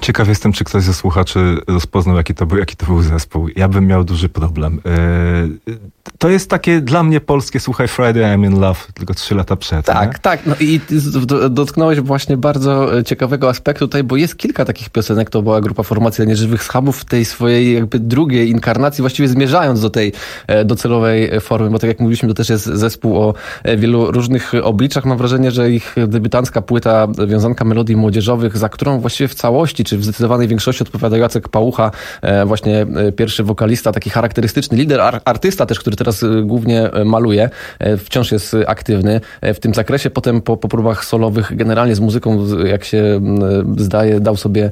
Ciekaw jestem, czy ktoś ze słuchaczy rozpoznał, jaki to był, jaki to był zespół. Ja bym miał duży problem. Yy, to jest takie dla mnie polskie, słuchaj, Friday I'm in Love, tylko trzy lata przed. Tak, nie? tak. No i dotknąłeś właśnie bardzo ciekawego aspektu tutaj, bo jest kilka takich piosenek, to była grupa Formacja Nieżywych Schabów w tej swojej jakby drugiej inkarnacji, właściwie zmierzając do tej docelowej formy, bo tak jak mówiliśmy, to też jest zespół o wielu różnych obliczach. Mam wrażenie, że ich debiutancka płyta Wiązanka Melodii Młodzieżowych, za którą właściwie w całości, czy w zdecydowanej większości odpowiada Jacek Pałucha, właśnie pierwszy wokalista, taki charakterystyczny lider, artysta też, który teraz głównie maluje, wciąż jest aktywny w tym zakresie. Potem po, po próbach solowych generalnie z muzyką, jak się zdaje, dał sobie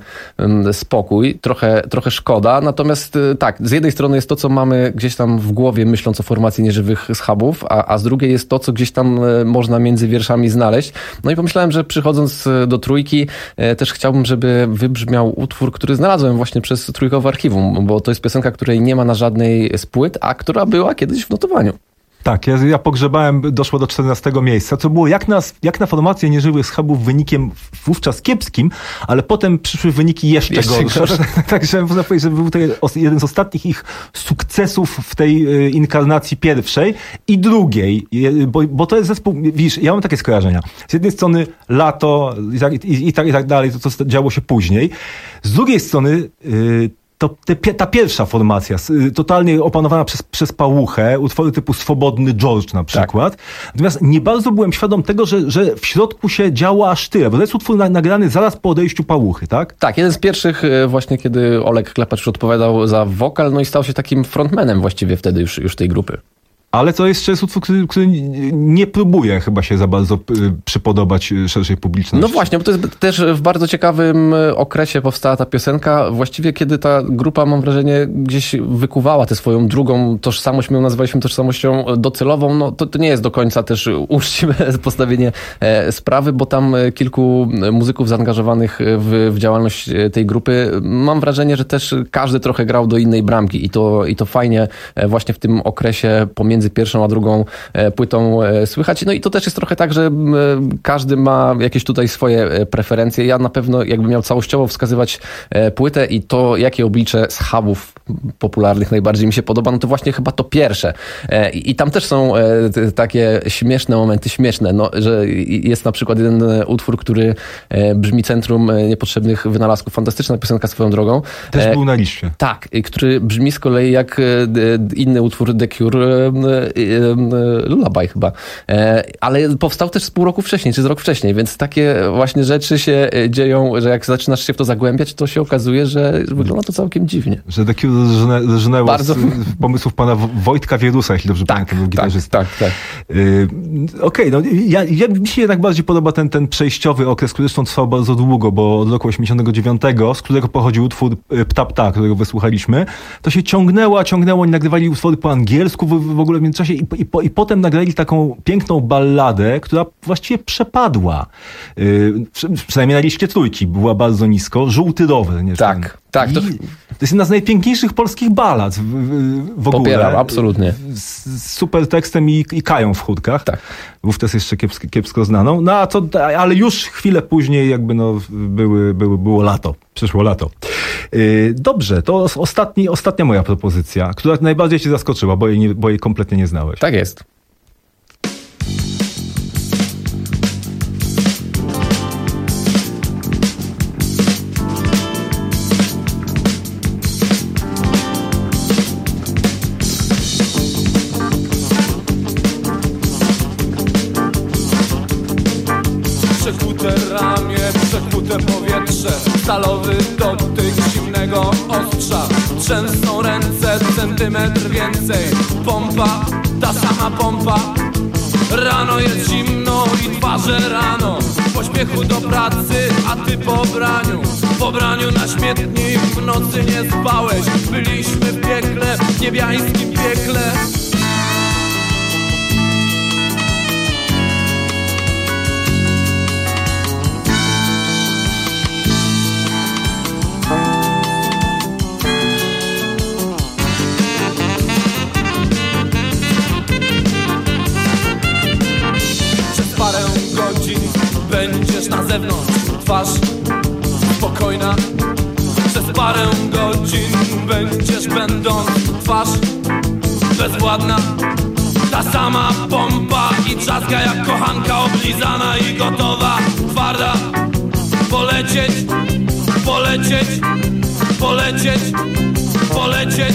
spokój. Trochę, trochę szkoda. Natomiast tak, z jednej strony jest to, co mamy gdzieś tam w głowie, myśląc o formacji Nieżywych Schabów, a, a z drugiej jest to, co gdzieś tam można między wierszami znaleźć. No i pomyślałem, że przychodząc do Trójki, też chciałbym, żeby wybrzmiał utwór, który znalazłem właśnie przez Trójkowe Archiwum, bo to jest piosenka, której nie ma na żadnej z płyt, a która była kiedyś w notowaniu. Tak, ja, ja pogrzebałem, doszło do czternastego miejsca, co było jak na, jak na formację Nieżywych Schabów wynikiem wówczas kiepskim, ale potem przyszły wyniki jeszcze, jeszcze gorsze. gorsze. Także można powiedzieć, że był to jeden z ostatnich ich sukcesów w tej inkarnacji pierwszej i drugiej, bo, bo to jest zespół, widzisz, ja mam takie skojarzenia. Z jednej strony lato i tak, i, i tak, i tak dalej, to co działo się później. Z drugiej strony yy, to te, ta pierwsza formacja, totalnie opanowana przez, przez Pałuchę, utwory typu Swobodny George na przykład. Tak. Natomiast nie bardzo byłem świadom tego, że, że w środku się działo aż tyle, bo to jest utwór nagrany zaraz po odejściu Pałuchy, tak? Tak, jeden z pierwszych właśnie, kiedy Olek Klepacz odpowiadał za wokal, no i stał się takim frontmanem właściwie wtedy już, już tej grupy. Ale to jeszcze jest utwór, który, który nie próbuje chyba się za bardzo przypodobać szerszej publiczności. No właśnie, bo to jest też w bardzo ciekawym okresie powstała ta piosenka. Właściwie kiedy ta grupa, mam wrażenie, gdzieś wykuwała tę swoją drugą tożsamość, my ją nazywaliśmy tożsamością docelową, no to, to nie jest do końca też uczciwe postawienie sprawy, bo tam kilku muzyków zaangażowanych w, w działalność tej grupy, mam wrażenie, że też każdy trochę grał do innej bramki i to, i to fajnie właśnie w tym okresie pomiędzy pierwszą a drugą płytą słychać. No i to też jest trochę tak, że każdy ma jakieś tutaj swoje preferencje. Ja na pewno jakbym miał całościowo wskazywać płytę i to, jakie oblicze Schabów popularnych najbardziej mi się podoba, no to właśnie chyba to pierwsze. I, i tam też są takie śmieszne momenty, śmieszne, no, że jest na przykład jeden utwór, który brzmi Centrum Niepotrzebnych Wynalazków. Fantastyczna piosenka swoją drogą. Też był na liście. Tak, który brzmi z kolei jak inny utwór The Cure, Lullaby chyba. Ale powstał też z pół roku wcześniej, czy z rok wcześniej, więc takie właśnie rzeczy się dzieją, że jak zaczynasz się w to zagłębiać, to się okazuje, że wygląda to całkiem dziwnie. Że The Cure żnęło Bardzo... z pomysłów pana Wojtka Wierusa, jeśli dobrze tak, pamiętam, był gitarzysta. Tak, tak, tak. Yy, Okej, okay, no ja, ja, mi się jednak bardziej podoba ten, ten przejściowy okres, który zresztą trwał bardzo długo, bo od roku osiemdziesiątego dziewiątego, z którego pochodził utwór Pta Pta, którego wysłuchaliśmy, to się ciągnęło, ciągnęło, oni nagrywali utwory po angielsku w, w ogóle w międzyczasie i, i, i potem nagrali taką piękną balladę, która właściwie przepadła. Yy, przynajmniej na liście Trójki była bardzo nisko. Żółty rower. Nie tak, ten. tak. To... to jest jedna z najpiękniejszych polskich ballad w, w ogóle. Popieram, absolutnie. Z, z super tekstem i, i Kają w chórkach. Tak. Wówczas jeszcze kiepsko, kiepsko znaną. No a to, ale już chwilę później jakby no były, były, było lato. Przyszło lato. Yy, dobrze, to ostatni, ostatnia moja propozycja, która najbardziej cię zaskoczyła, bo jej, nie, bo jej kompletnie nie znałeś. Tak jest. Przekute ramię, przekute powietrze, stalowy dotyk zimnego ostrza. Trzęsą ręce, centymetr więcej. Pompa, ta sama pompa. Rano jest zimno i twarze rano. W pośpiechu do pracy, a ty po braniu. Po braniu na śmietnik, w nocy nie spałeś. Byliśmy w piekle, w niebiańskim piekle. Będziesz na zewnątrz, twarz spokojna, parę godzin będziesz będąc twarz bezwładna. Ta sama pompa i trzaska jak kochanka oblizana i gotowa, twarda. Polecieć, polecieć, polecieć, polecieć.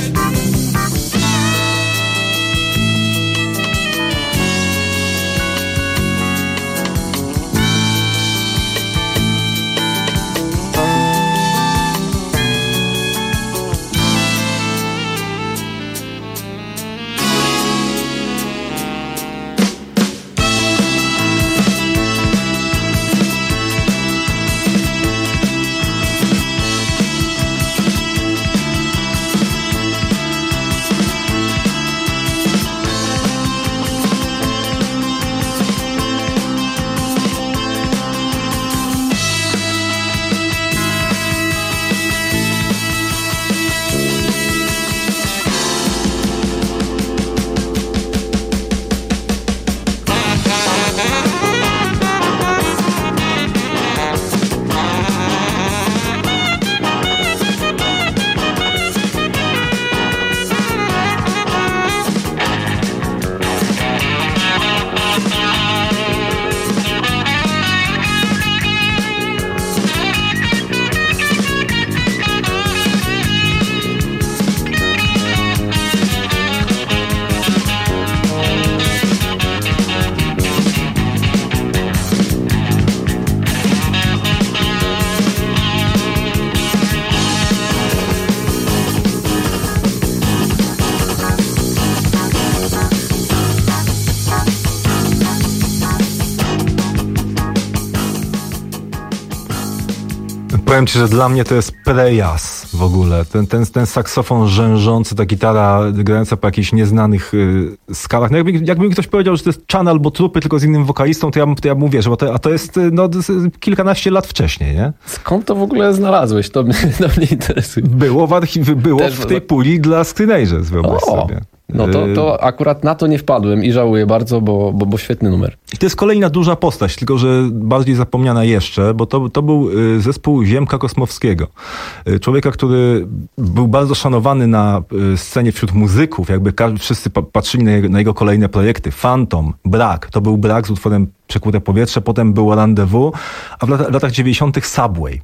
Powiem ci, że dla mnie to jest prejazd w ogóle. Ten, ten, ten saksofon rzężący, ta gitara grająca po jakichś nieznanych y, skalach. No jakby, jakby mi ktoś powiedział, że to jest Chan albo Trupy, tylko z innym wokalistą, to ja, to ja bym uwierzył, bo to, a to jest no, kilkanaście lat wcześniej, nie? Skąd to w ogóle znalazłeś? To mnie, to mnie interesuje. Było w, archiw, było w tej puli dla Screenagers, wyobraź sobie. No to, to akurat na to nie wpadłem i żałuję bardzo, bo, bo, bo świetny numer. I to jest kolejna duża postać, tylko że bardziej zapomniana jeszcze, bo to, to był zespół Ziemka Kosmowskiego. Człowieka, który był bardzo szanowany na scenie wśród muzyków, jakby wszyscy patrzyli na jego, na jego kolejne projekty. Phantom, Brak, to był Brak z utworem Przekute powietrze, potem było Rendezvous, a w latach, latach dziewięćdziesiątych Subway.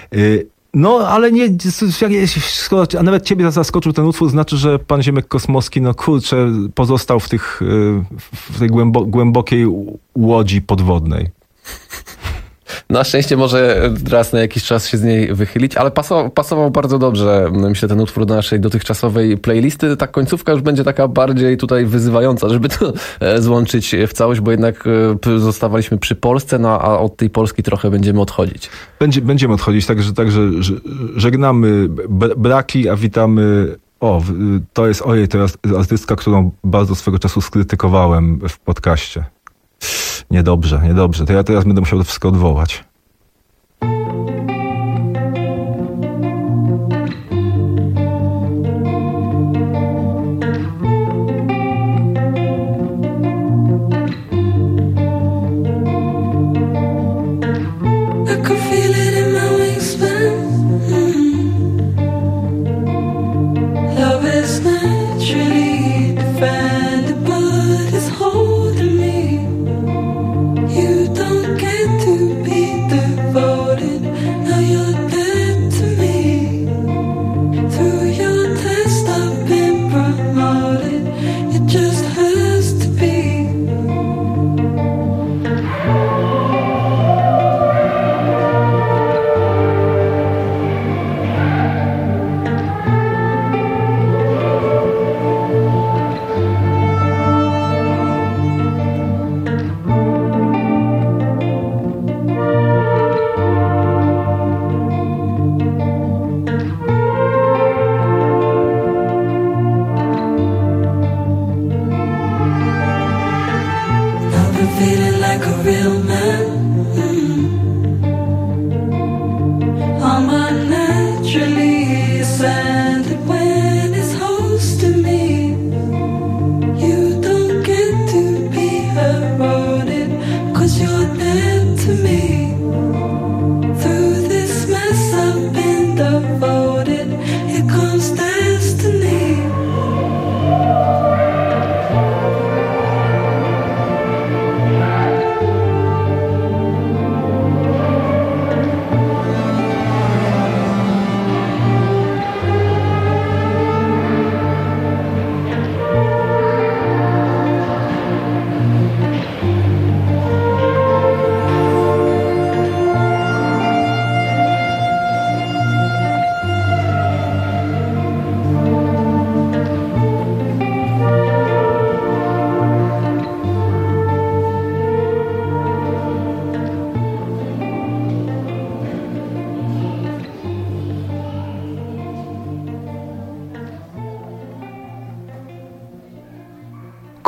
No, ale nie, skoro nawet ciebie zaskoczył ten utwór, znaczy, że pan Ziemek Kosmowski, no kurczę, pozostał w tych, w tej głębo, głębokiej łodzi podwodnej. Na szczęście może raz na jakiś czas się z niej wychylić, ale pasował, pasował bardzo dobrze, myślę, ten utwór do naszej dotychczasowej playlisty. Ta końcówka już będzie taka bardziej tutaj wyzywająca, żeby to złączyć w całość, bo jednak zostawaliśmy przy Polsce, no a od tej Polski trochę będziemy odchodzić. Będzie, będziemy odchodzić, także, także żegnamy Braki, a witamy... O, to jest, ojej, to jest artystka, którą bardzo swego czasu skrytykowałem w podcaście. Niedobrze, niedobrze. To ja teraz będę musiał to wszystko odwołać. Holding me, you don't get to be devoted.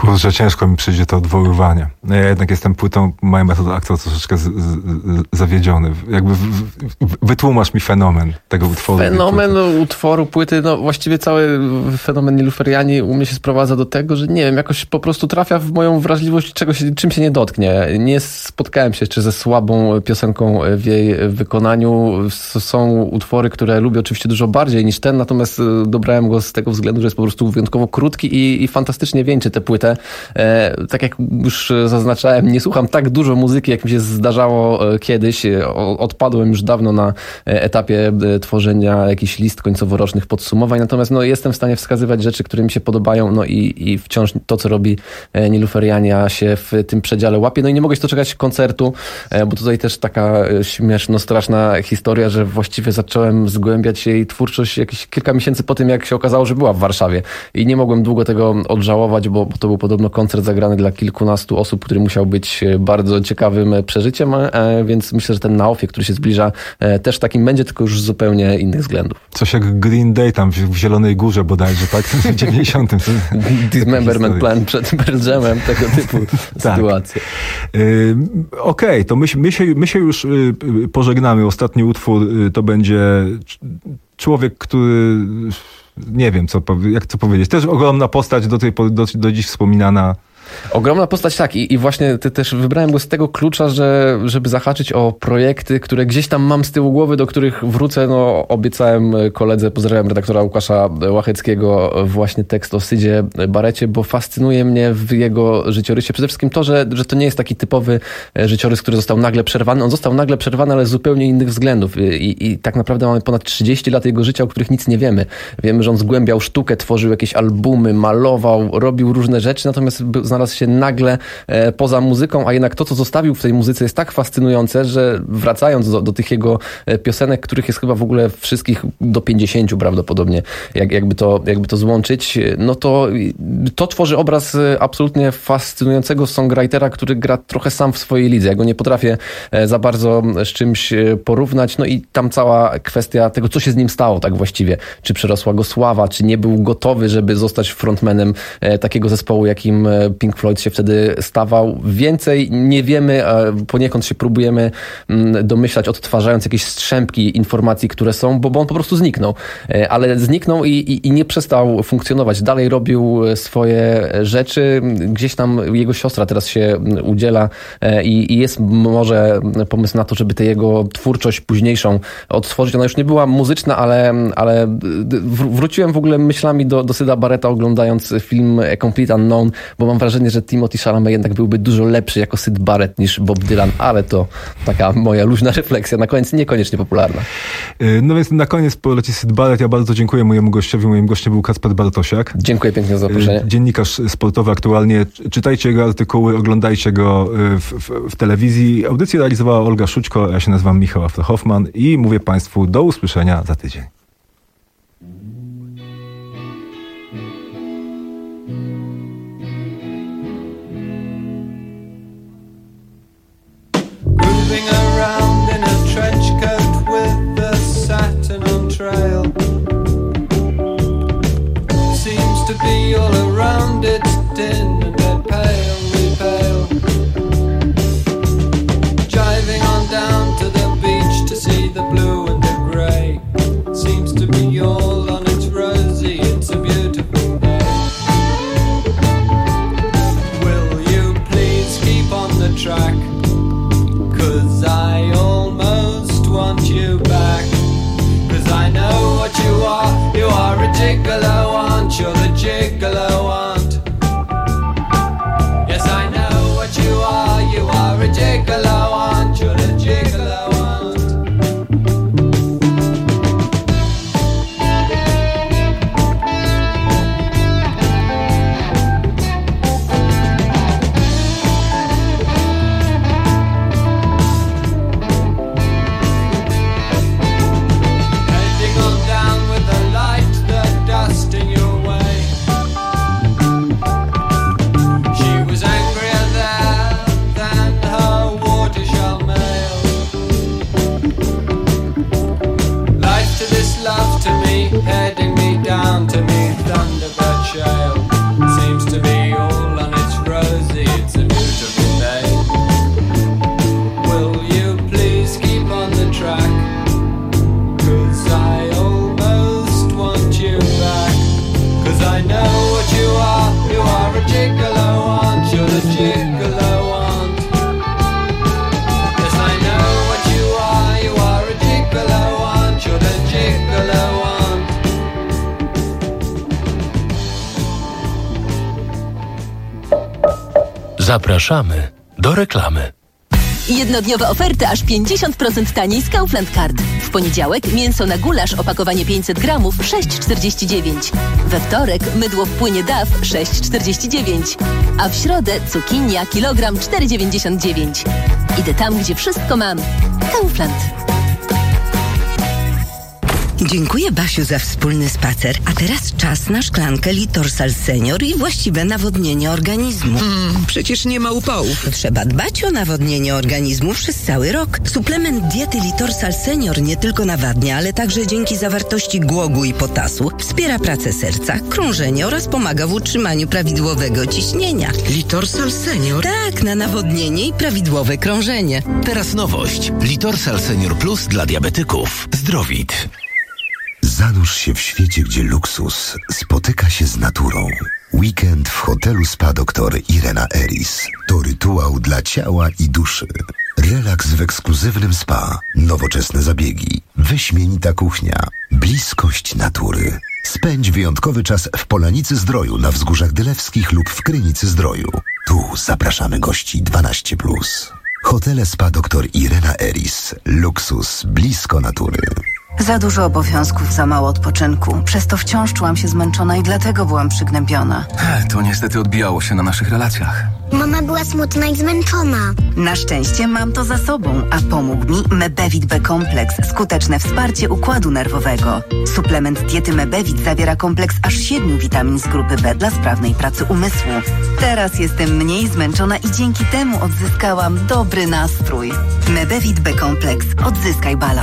Kurczę, ciężko mi przyjdzie to odwoływanie. Ja jednak jestem płytą My Method Actor troszeczkę z, z, z, zawiedziony. Jakby w, w, wytłumacz mi fenomen tego utworu. Fenomen utworu, płyty, no właściwie cały fenomen Niluferiani u mnie się sprowadza do tego, że nie wiem, jakoś po prostu trafia w moją wrażliwość, czego się, czym się nie dotknie. Nie spotkałem się jeszcze ze słabą piosenką w jej wykonaniu. Są utwory, które lubię oczywiście dużo bardziej niż ten, natomiast dobrałem go z tego względu, że jest po prostu wyjątkowo krótki i, i fantastycznie wieńczy tę płytę. E, tak jak już zaznaczałem, nie słucham tak dużo muzyki, jak mi się zdarzało kiedyś. O, odpadłem już dawno na etapie tworzenia jakichś list końcoworocznych podsumowań, natomiast no, jestem w stanie wskazywać rzeczy, które mi się podobają, no i, i wciąż to, co robi Niluferiania, się w tym przedziale łapie. No i nie mogę się doczekać koncertu, bo tutaj też taka śmieszno straszna historia, że właściwie zacząłem zgłębiać jej twórczość jakieś kilka miesięcy po tym, jak się okazało, że była w Warszawie i nie mogłem długo tego odżałować, bo, bo to był podobno koncert zagrany dla kilkunastu osób, który musiał być bardzo ciekawym przeżyciem, więc myślę, że ten na ofie, który się zbliża, też takim będzie, tylko już z zupełnie innych względów. Coś jak Green Day tam w, w Zielonej Górze bodajże, tak? W dziewięćdziesiątym. Dismemberment Plan przed Pearl Jamem, tego typu tak. Sytuacje. Yy, Okej, okay, to my, my, się, my się już yy, pożegnamy. Ostatni utwór yy, to będzie człowiek, który nie wiem, co, jak to powiedzieć. Też ogromna postać, do, tej, do, do dziś wspominana. Ogromna postać, tak. I, i właśnie ty też wybrałem go z tego klucza, że żeby zahaczyć o projekty, które gdzieś tam mam z tyłu głowy, do których wrócę. No, obiecałem koledze, pozdrawiam redaktora Łukasza Łacheckiego, właśnie tekst o Sydzie Barretcie, bo fascynuje mnie w jego życiorysie przede wszystkim to, że, że to nie jest taki typowy życiorys, który został nagle przerwany. On został nagle przerwany, ale z zupełnie innych względów. I, i tak naprawdę mamy ponad trzydzieści lat jego życia, o których nic nie wiemy. Wiemy, że on zgłębiał sztukę, tworzył jakieś albumy, malował, robił różne rzeczy, natomiast znalazł się nagle e, poza muzyką, a jednak to, co zostawił w tej muzyce, jest tak fascynujące, że wracając do, do tych jego piosenek, których jest chyba w ogóle wszystkich do pięćdziesięciu prawdopodobnie, jak, jakby, to, jakby to złączyć, no to to tworzy obraz absolutnie fascynującego songwritera, który gra trochę sam w swojej lidze. Ja go nie potrafię za bardzo z czymś porównać, no i tam cała kwestia tego, co się z nim stało tak właściwie. Czy przerosła go sława, czy nie był gotowy, żeby zostać frontmanem takiego zespołu, jakim Pink Floyd się wtedy stawał. Więcej nie wiemy, poniekąd się próbujemy domyślać, odtwarzając jakieś strzępki informacji, które są, bo, bo on po prostu zniknął. Ale zniknął i, i, i nie przestał funkcjonować. Dalej robił swoje rzeczy. Gdzieś tam jego siostra teraz się udziela i, i jest może pomysł na to, żeby tę jego twórczość późniejszą odtworzyć. Ona już nie była muzyczna, ale, ale wróciłem w ogóle myślami do, do Syda Barretta, oglądając film A Complete Unknown, bo mam wrażenie, że Timothy Chalamet jednak byłby dużo lepszy jako Syd Barrett niż Bob Dylan, ale to taka moja luźna refleksja, na koniec niekoniecznie popularna. No więc na koniec poleci Syd Barrett. Ja bardzo dziękuję mojemu gościowi. Moim gościem był Kacper Bartosiak. Dziękuję pięknie za zaproszenie. Dziennikarz sportowy aktualnie. Czytajcie jego artykuły, oglądajcie go w, w, w telewizji. Audycję realizowała Olga Szućko, ja się nazywam Michał After-Hoffman i mówię Państwu do usłyszenia za tydzień. Heading on down with the light, the dust in your way. Zapraszamy do reklamy. Jednodniowe oferty aż pięćdziesiąt procent taniej z Kaufland Card. W poniedziałek mięso na gulasz opakowanie pięćset gramów sześć czterdzieści dziewięć. We wtorek mydło w płynie D A F sześć czterdzieści dziewięć. A w środę cukinia kilogram cztery dziewięćdziesiąt dziewięć. Idę tam, gdzie wszystko mam. Kaufland. Dziękuję, Basiu, za wspólny spacer. A teraz czas na szklankę Litorsal Senior i właściwe nawodnienie organizmu. Mm, przecież nie ma upałów. Trzeba dbać o nawodnienie organizmu przez cały rok. Suplement diety Litorsal Senior nie tylko nawadnia, ale także dzięki zawartości głogu i potasu wspiera pracę serca, krążenie oraz pomaga w utrzymaniu prawidłowego ciśnienia. Litorsal Senior? Tak, na nawodnienie i prawidłowe krążenie. Teraz nowość. Litorsal Senior Plus dla diabetyków. Zdrowit. Zanurz się w świecie, gdzie luksus spotyka się z naturą. Weekend w hotelu Spa doktor Irena Eris to rytuał dla ciała i duszy. Relaks w ekskluzywnym spa, nowoczesne zabiegi, wyśmienita kuchnia, bliskość natury. Spędź wyjątkowy czas w Polanicy Zdroju na Wzgórzach Dylewskich lub w Krynicy Zdroju. Tu zapraszamy gości dwanaście plus. Hotele Spa doktor Irena Eris. Luksus blisko natury. Za dużo obowiązków, za mało odpoczynku. Przez to wciąż czułam się zmęczona i dlatego byłam przygnębiona. To niestety odbijało się na naszych relacjach. Mama była smutna i zmęczona. Na szczęście mam to za sobą, a pomógł mi Mebevit B Kompleks, skuteczne wsparcie układu nerwowego. Suplement diety Mebevit zawiera kompleks aż siedmiu witamin z grupy B dla sprawnej pracy umysłu. Teraz jestem mniej zmęczona i dzięki temu odzyskałam dobry nastrój. Mebevit B Kompleks. Odzyskaj balans.